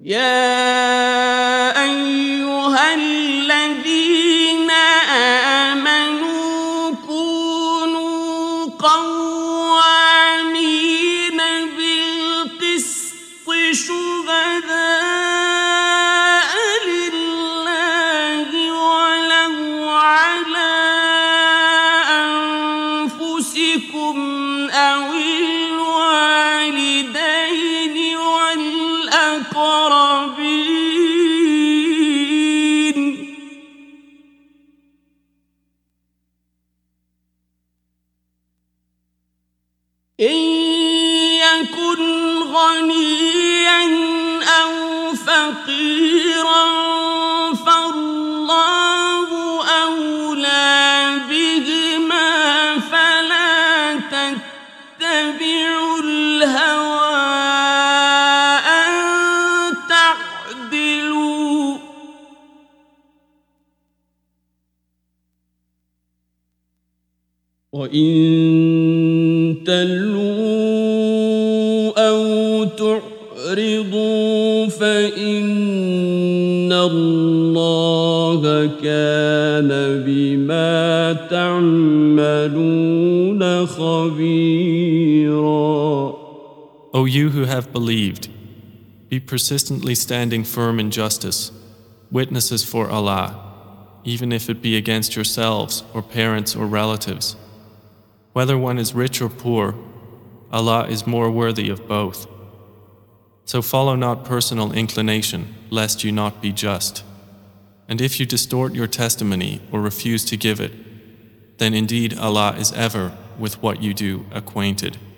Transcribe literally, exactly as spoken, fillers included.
يا أيها الذين آمنوا كونوا قوامين بالقسط شهداء لله ولو على أنفسكم أو الوالدين والأقربين إن يكن غنيا أو فقيرا فالله أولى بهما فلا تتبعوا الهوى أن تعدلوا وإن تلووا أو تعرضوا فإن الله كان بما تعملون خبيرا. O you who have believed, be persistently standing firm in justice, witnesses for Allah, even if it be against yourselves or parents or relatives. Whether one is rich or poor, Allah is more worthy of both. So follow not personal inclination, lest you not be just. And if you distort your testimony or refuse to give it, then indeed Allah is ever with what you do acquainted.